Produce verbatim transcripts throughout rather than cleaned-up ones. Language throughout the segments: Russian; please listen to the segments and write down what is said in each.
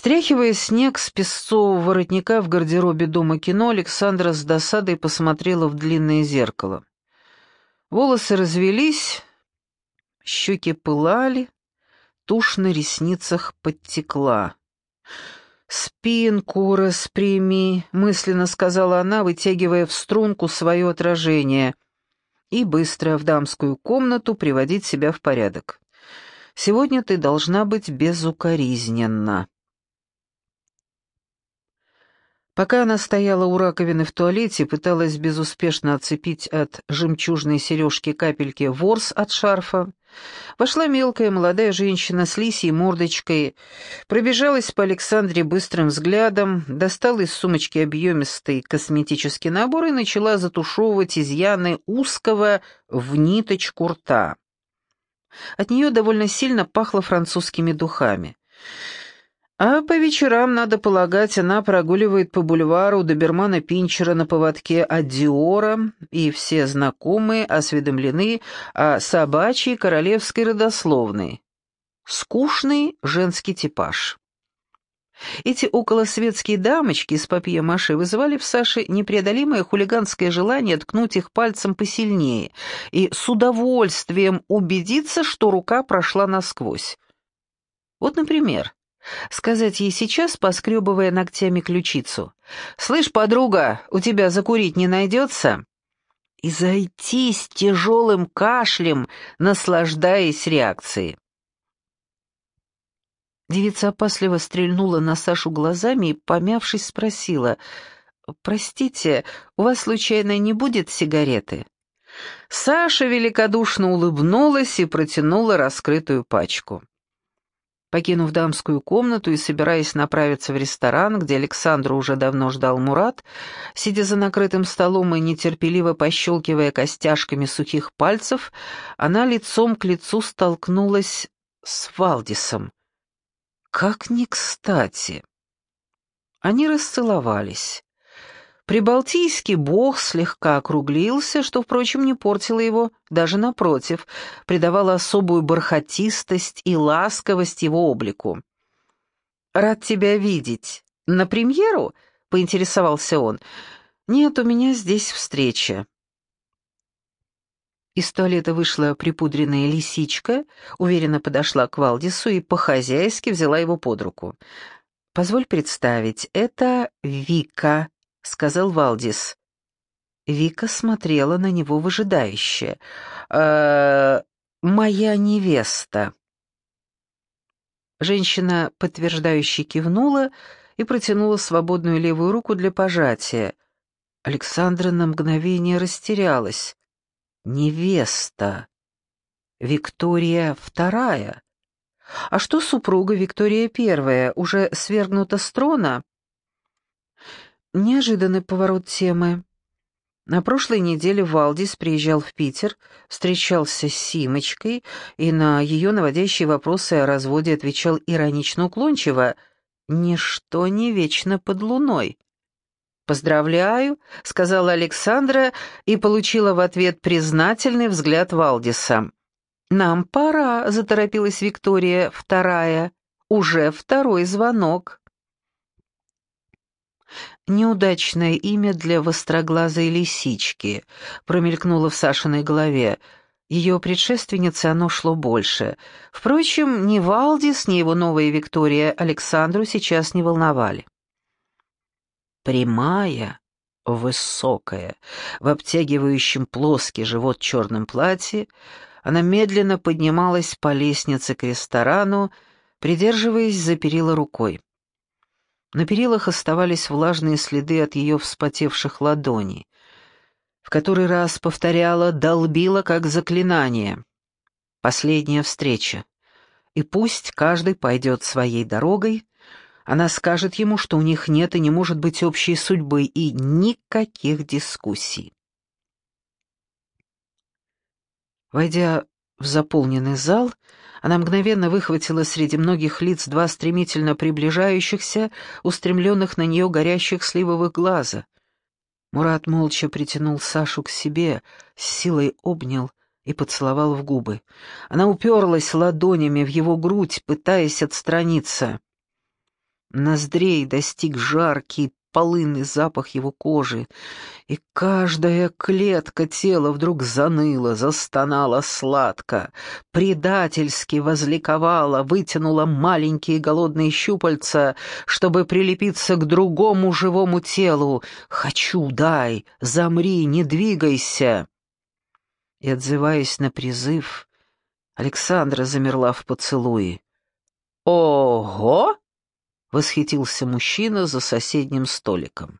Стряхивая снег с песцового воротника в гардеробе дома кино, Александра с досадой посмотрела в длинное зеркало. Волосы развелись, щеки пылали, тушь на ресницах подтекла. «Спинку распрями», — мысленно сказала она, вытягивая в струнку свое отражение, и быстро в дамскую комнату приводить себя в порядок. «Сегодня ты должна быть безукоризненна». Пока она стояла у раковины в туалете и пыталась безуспешно отцепить от жемчужной сережки капельки ворс от шарфа, вошла мелкая молодая женщина с лисьей мордочкой, пробежалась по Александре быстрым взглядом, достала из сумочки объемистый косметический набор и начала затушевывать изъяны узкого в ниточку рта. От нее довольно сильно пахло французскими духами. А по вечерам, надо полагать, она прогуливает по бульвару добермана Пинчера на поводке от Диора, и все знакомые осведомлены о собачьей королевской родословной. Скучный женский типаж. Эти околосветские дамочки из папье-маше вызывали в Саше непреодолимое хулиганское желание ткнуть их пальцем посильнее и с удовольствием убедиться, что рука прошла насквозь. Вот, например, сказать ей сейчас, поскребывая ногтями ключицу: «Слышь, подруга, у тебя закурить не найдется?» И зайтись тяжелым кашлем, наслаждаясь реакцией. Девица опасливо стрельнула на Сашу глазами и, помявшись, спросила: «Простите, у вас, случайно, не будет сигареты?» Саша великодушно улыбнулась и протянула раскрытую пачку. Покинув дамскую комнату и собираясь направиться в ресторан, где Александру уже давно ждал Мурат, сидя за накрытым столом и нетерпеливо пощелкивая костяшками сухих пальцев, она лицом к лицу столкнулась с Валдисом. Как ни кстати. Они расцеловались. Прибалтийский бог слегка округлился, что, впрочем, не портило его, даже напротив, придавало особую бархатистость и ласковость его облику. «Рад тебя видеть. На премьеру?» — поинтересовался он. «Нет, у меня здесь встреча». Из туалета вышла припудренная лисичка, уверенно подошла к Валдису и по-хозяйски взяла его под руку. «Позволь представить, это Вика», — сказал Валдис. Вика смотрела на него выжидающе. «Э-э, моя невеста». Женщина, подтверждающе кивнула и протянула свободную левую руку для пожатия. Александра на мгновение растерялась. «Невеста. Виктория вторая. А что супруга Виктория первая, уже свергнута с трона?» Неожиданный поворот темы. На прошлой неделе Валдис приезжал в Питер, встречался с Симочкой и на ее наводящие вопросы о разводе отвечал иронично уклончиво: «Ничто не вечно под луной». «Поздравляю», — сказала Александра и получила в ответ признательный взгляд Валдиса. «Нам пора», — заторопилась Виктория вторая. «Уже второй звонок». «Неудачное имя для востроглазой лисички», — промелькнуло в Сашиной голове. Ее предшественнице оно шло больше. Впрочем, ни Валдис, ни его новая Виктория Александру сейчас не волновали. Прямая, высокая, в обтягивающем плоский живот черном платье, она медленно поднималась по лестнице к ресторану, придерживаясь за перила рукой. На перилах оставались влажные следы от ее вспотевших ладоней. В который раз повторяла, долбила как заклинание. Последняя встреча. И пусть каждый пойдет своей дорогой, она скажет ему, что у них нет и не может быть общей судьбы, и никаких дискуссий. Войдя в заполненный зал, она мгновенно выхватила среди многих лиц два стремительно приближающихся, устремленных на нее горящих сливовых глаза. Мурат молча притянул Сашу к себе, с силой обнял и поцеловал в губы. Она уперлась ладонями в его грудь, пытаясь отстраниться. Ноздрей достиг жаркий, полынный запах его кожи, и каждая клетка тела вдруг заныла, застонала сладко, предательски возликовала, вытянула маленькие голодные щупальца, чтобы прилепиться к другому живому телу. «Хочу, дай, замри, не двигайся!» И, отзываясь на призыв, Александра замерла в поцелуе. «Ого!» — восхитился мужчина за соседним столиком.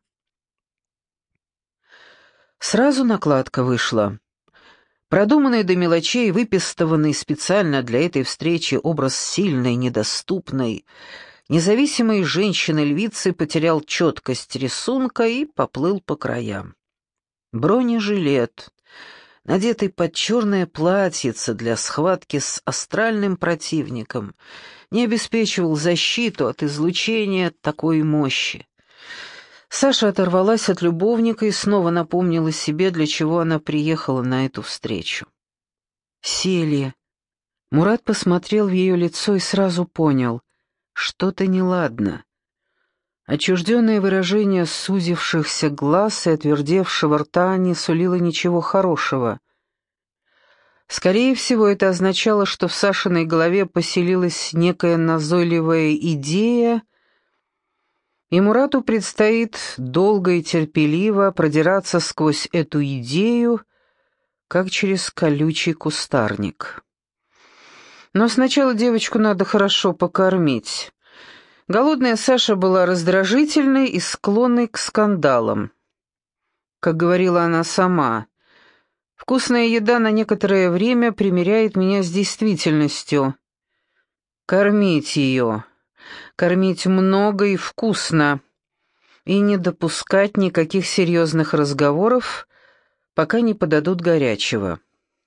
Сразу накладка вышла. Продуманный до мелочей, выпистыванный специально для этой встречи образ сильной, недоступной, независимой женщины-львицы потерял четкость рисунка и поплыл по краям. Бронежилет, надетый под черное платьице для схватки с астральным противником, не обеспечивал защиту от излучения такой мощи. Саша оторвалась от любовника и снова напомнила себе, для чего она приехала на эту встречу. Сели. Мурат посмотрел в ее лицо и сразу понял, что-то неладно. Отчужденное выражение сузившихся глаз и отвердевшего рта не сулило ничего хорошего. Скорее всего, это означало, что в Сашиной голове поселилась некая назойливая идея, и Мурату предстоит долго и терпеливо продираться сквозь эту идею, как через колючий кустарник. Но сначала девочку надо хорошо покормить. Голодная Саша была раздражительной и склонной к скандалам. Как говорила она сама, «Вкусная еда на некоторое время примиряет меня с действительностью. Кормить ее». Кормить много и вкусно, и не допускать никаких серьезных разговоров, пока не подадут горячего.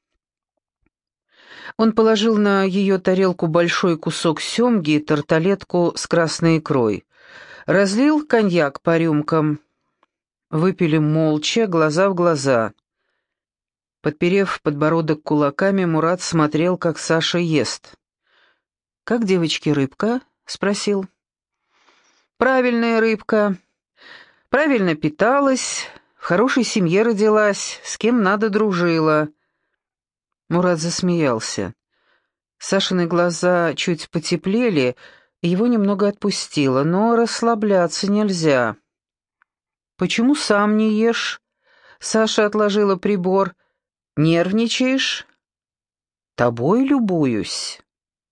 Он положил на ее тарелку большой кусок семги и тарталетку с красной икрой, разлил коньяк по рюмкам. Выпили молча, глаза в глаза. Подперев подбородок кулаками, Мурат смотрел, как Саша ест. «Как девочки рыбка?» — спросил. «Правильная рыбка. Правильно питалась, в хорошей семье родилась, с кем надо дружила». Мурат засмеялся. Сашины глаза чуть потеплели, и его немного отпустило, но расслабляться нельзя. «Почему сам не ешь?» Саша отложила прибор. «Нервничаешь?» «Тобой любуюсь».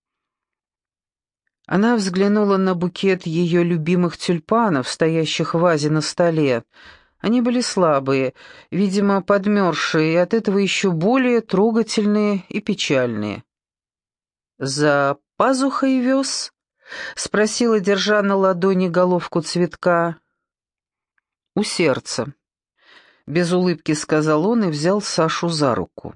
Она взглянула на букет ее любимых тюльпанов, стоящих в вазе на столе. Они были слабые, видимо, подмерзшие, и от этого еще более трогательные и печальные. «За пазухой вез?» — спросила, держа на ладони головку цветка. «У сердца», — без улыбки сказал он и взял Сашу за руку.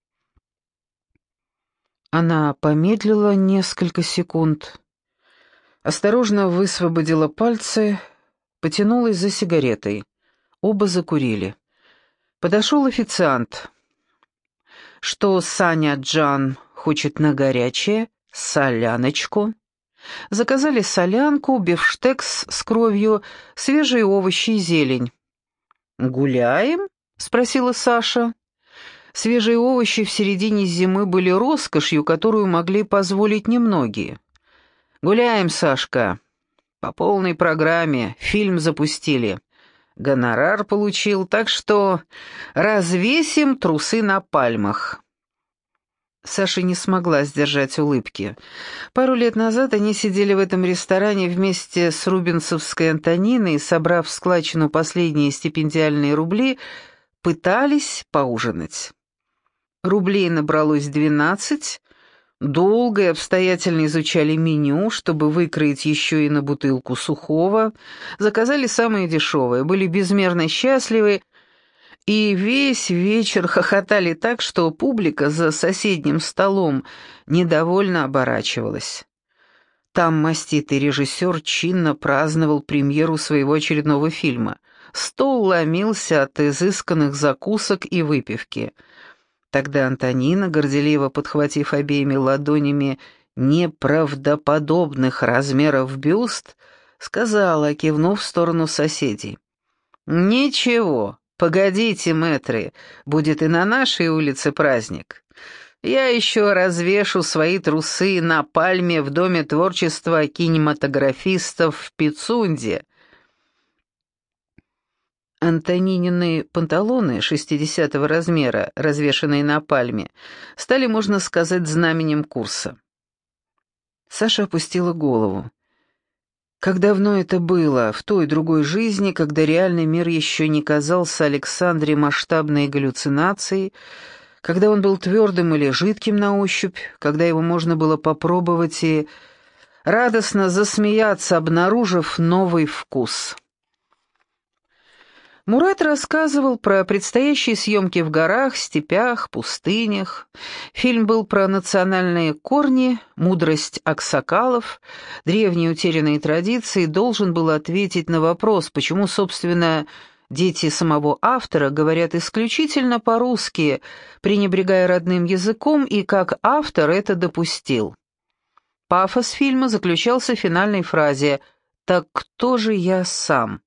Она помедлила несколько секунд, осторожно высвободила пальцы, потянулась за сигаретой. Оба закурили. Подошел официант. «Что Саня Джан хочет на горячее? Соляночку». Заказали солянку, бифштекс с кровью, свежие овощи и зелень. «Гуляем?» — спросила Саша. Свежие овощи в середине зимы были роскошью, которую могли позволить немногие. «Гуляем, Сашка. По полной программе. Фильм запустили. Гонорар получил, так что развесим трусы на пальмах». Саша не смогла сдержать улыбки. Пару лет назад они сидели в этом ресторане вместе с рубинсовской Антониной, собрав в складчину последние стипендиальные рубли, пытались поужинать. Рублей набралось двенадцать. Долго и обстоятельно изучали меню, чтобы выкроить еще и на бутылку сухого, заказали самые дешевые, были безмерно счастливы и весь вечер хохотали так, что публика за соседним столом недовольно оборачивалась. Там маститый режиссер чинно праздновал премьеру своего очередного фильма. Стол ломился от изысканных закусок и выпивки. Тогда Антонина, горделиво подхватив обеими ладонями неправдоподобных размеров бюст, сказала, кивнув в сторону соседей. «Ничего, погодите, мэтры, будет и на нашей улице праздник. Я еще развешу свои трусы на пальме в Доме творчества кинематографистов в Пицунде». Антонинины панталоны шестидесятого размера, развешанные на пальме, стали, можно сказать, знаменем курса. Саша опустила голову. Как давно это было, в той другой жизни, когда реальный мир еще не казался Александре масштабной галлюцинацией, когда он был твердым или жидким на ощупь, когда его можно было попробовать и радостно засмеяться, обнаружив новый вкус. Мурат рассказывал про предстоящие съемки в горах, степях, пустынях. Фильм был про национальные корни, мудрость аксакалов, древние утерянные традиции, должен был ответить на вопрос, почему, собственно, дети самого автора говорят исключительно по-русски, пренебрегая родным языком, и как автор это допустил. Пафос фильма заключался в финальной фразе «Так кто же я сам?».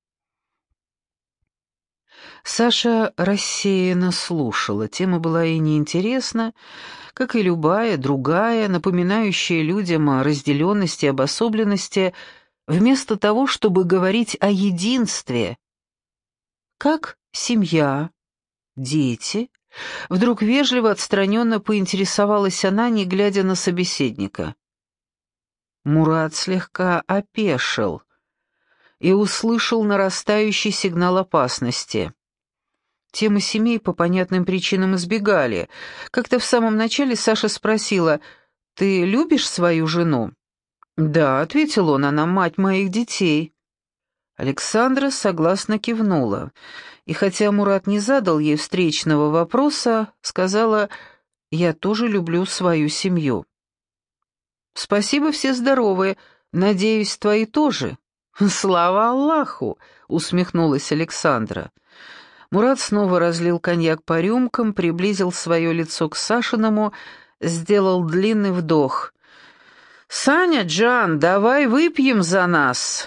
Саша рассеянно слушала, тема была ей неинтересна, как и любая другая, напоминающая людям о разделенности и обособленности, вместо того, чтобы говорить о единстве. Как семья, дети? Вдруг вежливо, отстраненно поинтересовалась она, не глядя на собеседника. Мурат слегка опешил и услышал нарастающий сигнал опасности. Темы семей по понятным причинам избегали. Как-то в самом начале Саша спросила: «Ты любишь свою жену?» «Да», — ответил он, — «она мать моих детей». Александра согласно кивнула, и хотя Мурат не задал ей встречного вопроса, сказала: «Я тоже люблю свою семью». «Спасибо, все здоровы. Надеюсь, твои тоже». «Слава Аллаху!» — усмехнулась Александра. Мурат снова разлил коньяк по рюмкам, приблизил свое лицо к Сашиному, сделал длинный вдох. «Саня, Джан, давай выпьем за нас!»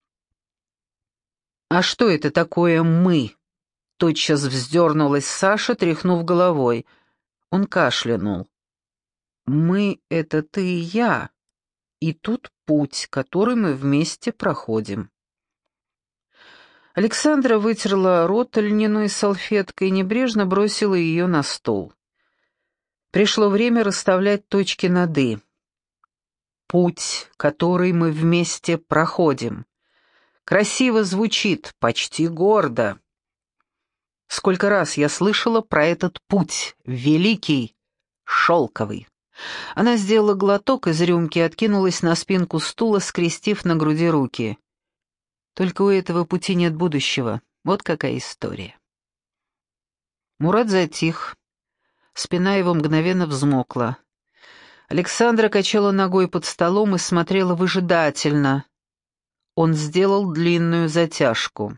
«А что это такое «мы»?» Тотчас вздернулась Саша, тряхнув головой. Он кашлянул. «Мы — это ты и я, и тут путь, который мы вместе проходим». Александра вытерла рот льняной салфеткой и небрежно бросила ее на стол. Пришло время расставлять точки над «и». «Путь, который мы вместе проходим». Красиво звучит, почти гордо. Сколько раз я слышала про этот путь, великий, шелковый. Она сделала глоток из рюмки и откинулась на спинку стула, скрестив на груди руки. Только у этого пути нет будущего. Вот какая история. Мурат затих. Спина его мгновенно взмокла. Александра качала ногой под столом и смотрела выжидательно. Он сделал длинную затяжку.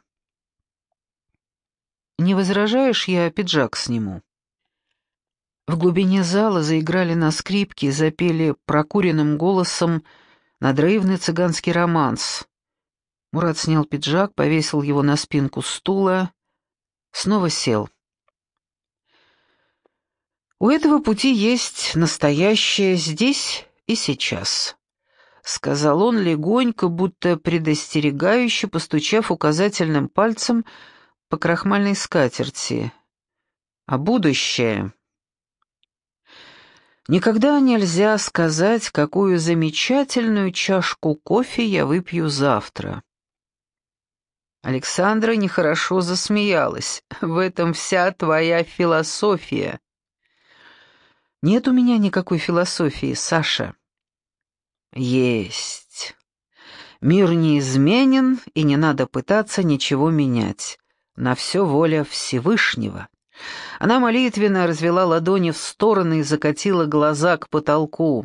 «Не возражаешь, я пиджак сниму?» В глубине зала заиграли на скрипке и запели прокуренным голосом надрывный цыганский романс. Мурат снял пиджак, повесил его на спинку стула, снова сел. «У этого пути есть настоящее здесь и сейчас», — сказал он легонько, будто предостерегающе, постучав указательным пальцем по крахмальной скатерти. «А будущее...» «Никогда нельзя сказать, какую замечательную чашку кофе я выпью завтра». Александра нехорошо засмеялась. «В этом вся твоя философия». «Нет у меня никакой философии, Саша». «Есть. Мир неизменен, и не надо пытаться ничего менять. На все воля Всевышнего». Она молитвенно развела ладони в стороны и закатила глаза к потолку.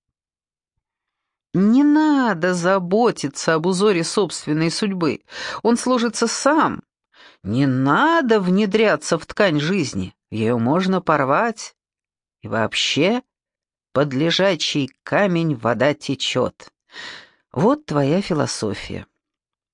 «Не надо заботиться об узоре собственной судьбы. Он сложится сам. Не надо внедряться в ткань жизни. Ее можно порвать. И вообще, под лежачий камень вода течет. Вот твоя философия.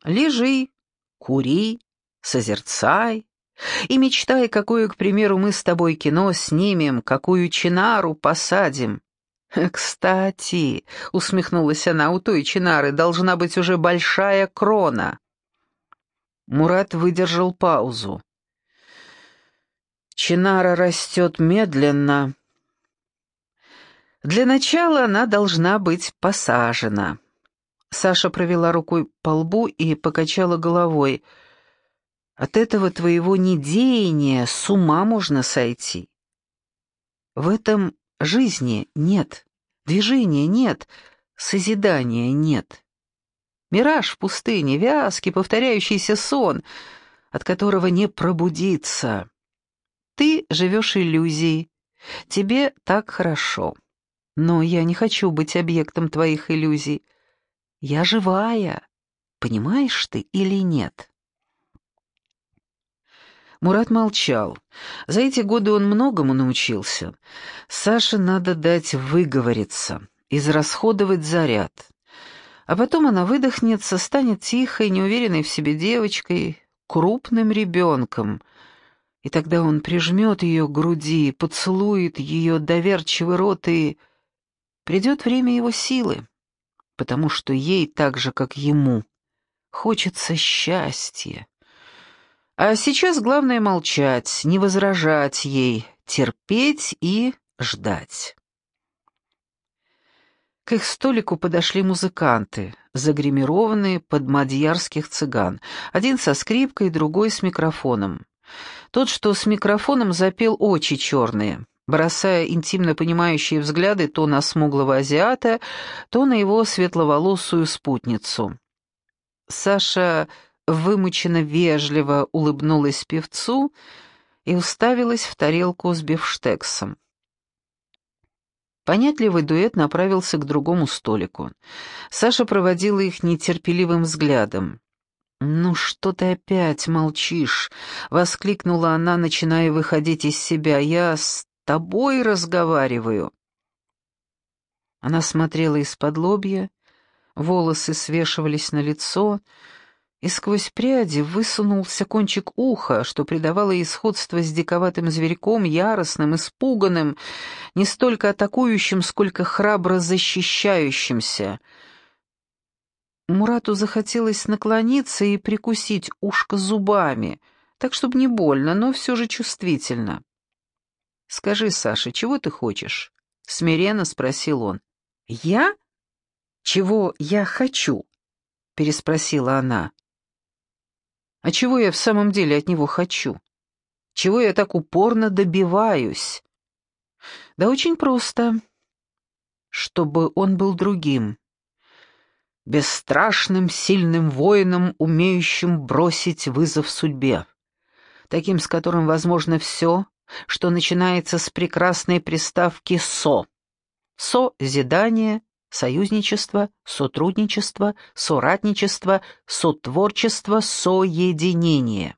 Лежи, кури, созерцай и мечтай, какое, к примеру, мы с тобой кино снимем, какую чинару посадим. «Кстати», — усмехнулась она, — «у той чинары должна быть уже большая крона». Мурат выдержал паузу. «Чинара растет медленно. Для начала она должна быть посажена». Саша провела рукой по лбу и покачала головой. «От этого твоего недеяния с ума можно сойти. В этом жизни нет, движения нет, созидания нет. Мираж в пустыне, вязкий, повторяющийся сон, от которого не пробудиться. Ты живешь иллюзией, тебе так хорошо. Но я не хочу быть объектом твоих иллюзий. Я живая, понимаешь ты или нет?» Мурат молчал. За эти годы он многому научился. Саше надо дать выговориться, израсходовать заряд. А потом она выдохнется, станет тихой, неуверенной в себе девочкой, крупным ребенком. И тогда он прижмет ее к груди, поцелует ее доверчивый рот, и придет время его силы, потому что ей, так же, как ему, хочется счастья. А сейчас главное молчать, не возражать ей, терпеть и ждать. К их столику подошли музыканты, загримированные под мадьярских цыган, один со скрипкой, другой с микрофоном. Тот, что с микрофоном, запел «Очи черные», бросая интимно понимающие взгляды то на смуглого азиата, то на его светловолосую спутницу. Саша вымученно вежливо улыбнулась певцу и уставилась в тарелку с бифштексом. Понятливый дуэт направился к другому столику. Саша проводила их нетерпеливым взглядом. «Ну что ты опять молчишь?» — воскликнула она, начиная выходить из себя. «Я с тобой разговариваю». Она смотрела из-под лобья, волосы свешивались на лицо, и сквозь пряди высунулся кончик уха, что придавало ей сходство с диковатым зверьком, яростным, испуганным, не столько атакующим, сколько храбро защищающимся. Мурату захотелось наклониться и прикусить ушко зубами, так, чтобы не больно, но все же чувствительно. «Скажи, Саша, чего ты хочешь?» — смиренно спросил он. «Я? Чего я хочу?» — переспросила она. «А чего я в самом деле от него хочу? Чего я так упорно добиваюсь?» «Да очень просто. Чтобы он был другим. Бесстрашным, сильным воином, умеющим бросить вызов судьбе. Таким, с которым возможно все, что начинается с прекрасной приставки «со». Созидание, союзничество, сотрудничество, соратничество, сотворчество, соединение.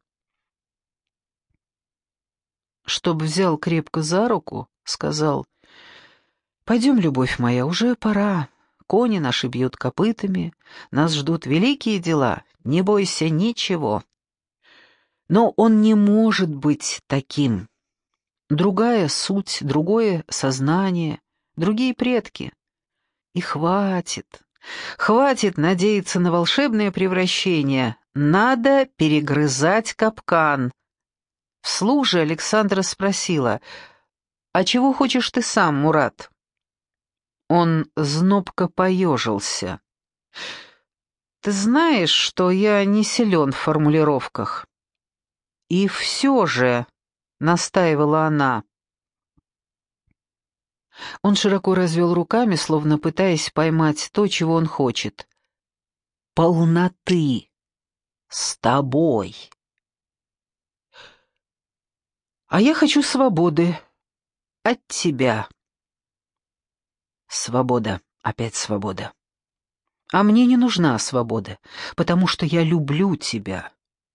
Чтоб взял крепко за руку, сказал: «Пойдем, любовь моя, уже пора. Кони наши бьют копытами, нас ждут великие дела, не бойся ничего». Но он не может быть таким. Другая суть, другое сознание, другие предки. И хватит, хватит надеяться на волшебное превращение, надо перегрызать капкан. Вслух же Александра спросила: «А чего хочешь ты сам, Мурат?» Он знобко поежился. «Ты знаешь, что я не силен в формулировках». «И все же», — настаивала она. Он широко развел руками, словно пытаясь поймать то, чего он хочет. «Полноты. С тобой». «А я хочу свободы. От тебя». «Свобода. Опять свобода. А мне не нужна свобода, потому что я люблю тебя».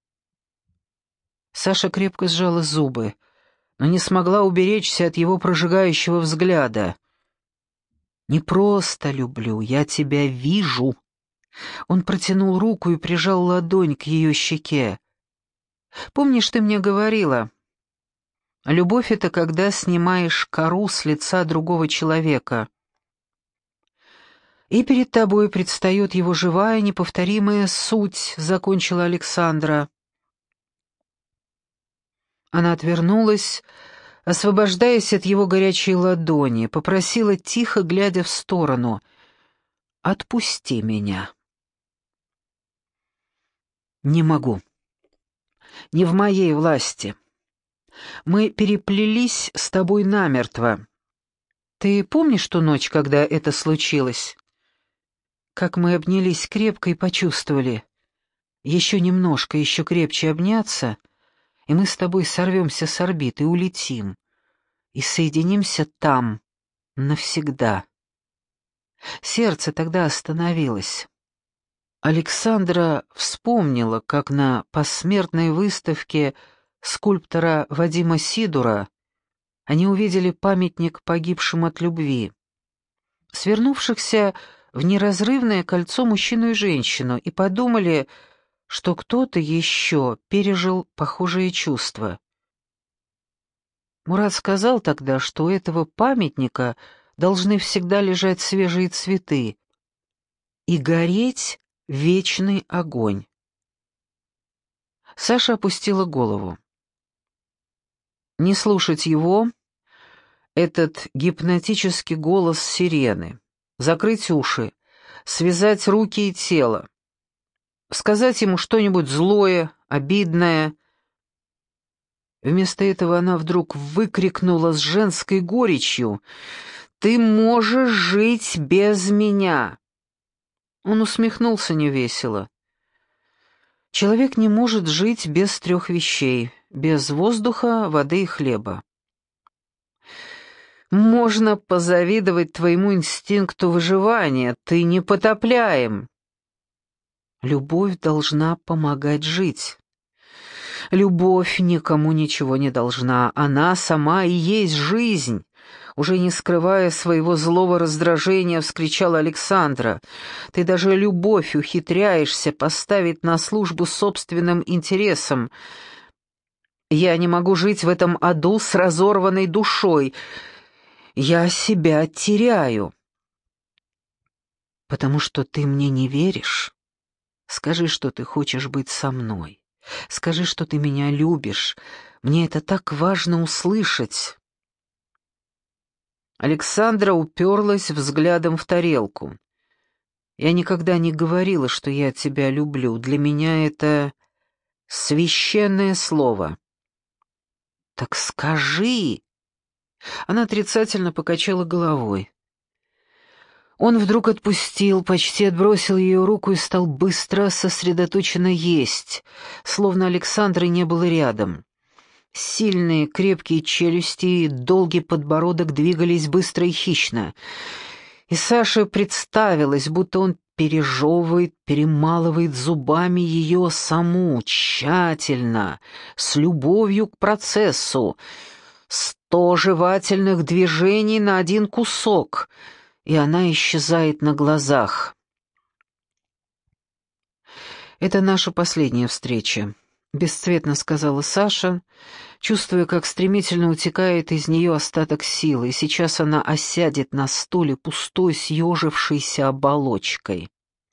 Саша крепко сжала зубы, но не смогла уберечься от его прожигающего взгляда. «Не просто люблю, я тебя вижу. Он протянул руку и прижал ладонь к ее щеке. «Помнишь, ты мне говорила, любовь — это когда снимаешь кору с лица другого человека, и перед тобой предстает его живая, неповторимая суть», — закончила Александра. Она отвернулась, освобождаясь от его горячей ладони, попросила, тихо глядя в сторону: «Отпусти меня». «Не могу. Не в моей власти. Мы переплелись с тобой намертво. Ты помнишь ту ночь, когда это случилось? Как мы обнялись крепко и почувствовали. Еще немножко, еще крепче обняться, и мы с тобой сорвемся с орбит и улетим, и соединимся там навсегда». Сердце тогда остановилось. Александра вспомнила, как на посмертной выставке скульптора Вадима Сидура они увидели памятник погибшим от любви, свернувшихся в неразрывное кольцо мужчину и женщину, и подумали, что кто-то еще пережил похожие чувства. Мурат сказал тогда, что у этого памятника должны всегда лежать свежие цветы и гореть вечный огонь. Саша опустила голову. Не слушать его, этот гипнотический голос сирены, закрыть уши, связать руки и тело, сказать ему что-нибудь злое, обидное. Вместо этого она вдруг выкрикнула с женской горечью: «Ты можешь жить без меня!» Он усмехнулся невесело. Человек не может жить без трех вещей: без воздуха, воды и хлеба. Можно позавидовать твоему инстинкту выживания, ты непотопляем. Любовь должна помогать жить. Любовь никому ничего не должна, она сама и есть жизнь. Уже не скрывая своего злого раздражения, вскричала Александра: «Ты даже любовь ухитряешься поставить на службу собственным интересам. Я не могу жить в этом аду с разорванной душой. Я себя теряю». «Потому что ты мне не веришь. Скажи, что ты хочешь быть со мной. Скажи, что ты меня любишь. Мне это так важно услышать». Александра уперлась взглядом в тарелку. «Я никогда не говорила, что я тебя люблю. Для меня это священное слово». «Так скажи!» Она отрицательно покачала головой. Он вдруг отпустил, почти отбросил ее руку и стал быстро, сосредоточенно есть, словно Александры не было рядом. Сильные, крепкие челюсти и долгий подбородок двигались быстро и хищно. И Саше представилось, будто он пережевывает, перемалывает зубами ее саму, тщательно, с любовью к процессу. Сто жевательных движений на один кусок, и она исчезает на глазах. «Это наша последняя встреча», — бесцветно сказала Саша, чувствуя, как стремительно утекает из нее остаток силы, и сейчас она осядет на стуле пустой, съежившейся оболочкой.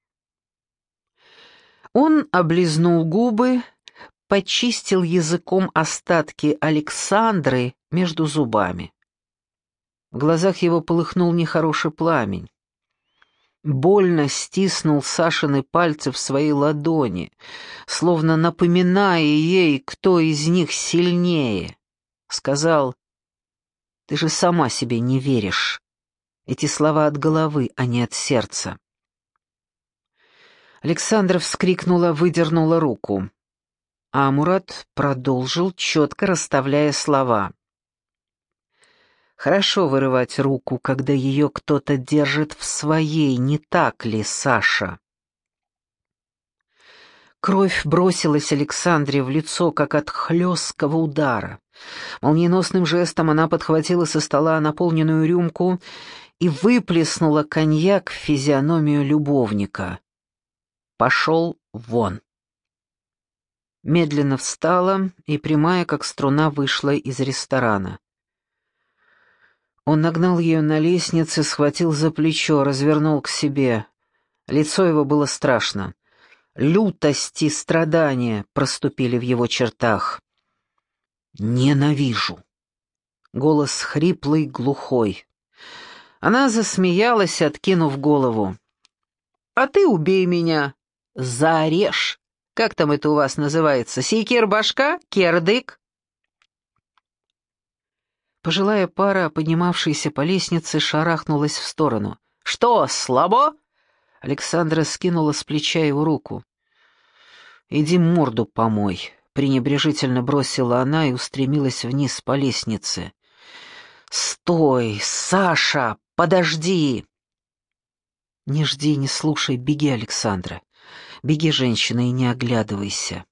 Он облизнул губы, почистил языком остатки Александры между зубами. В глазах его полыхнул нехороший пламень. Больно стиснул Сашины пальцы в своей ладони, словно напоминая ей, кто из них сильнее. Сказал: «Ты же сама себе не веришь». Эти слова от головы, а не от сердца. Александра вскрикнула, выдернула руку. А Мурат продолжил, четко расставляя слова. «Хорошо вырывать руку, когда ее кто-то держит в своей, не так ли, Саша?» Кровь бросилась Александре в лицо, как от хлесткого удара. Молниеносным жестом она подхватила со стола наполненную рюмку и выплеснула коньяк в физиономию любовника. Пошел вон!» Медленно встала и, прямая как струна, вышла из ресторана. Он нагнал ее на лестнице, схватил за плечо, развернул к себе. Лицо его было страшно. Лютость и страдания проступили в его чертах. «Ненавижу!» Голос хриплый, глухой. Она засмеялась, откинув голову. «А ты убей меня! Зарежь! Как там это у вас называется? Секир-башка? Кердык?» Пожилая пара, поднимавшаяся по лестнице, шарахнулась в сторону. «Что, слабо?» Александра скинула с плеча его руку. «Иди морду помой», — пренебрежительно бросила она и устремилась вниз по лестнице. «Стой, Саша, подожди!» «Не жди, не слушай, беги, Александра. Беги, женщина, и не оглядывайся».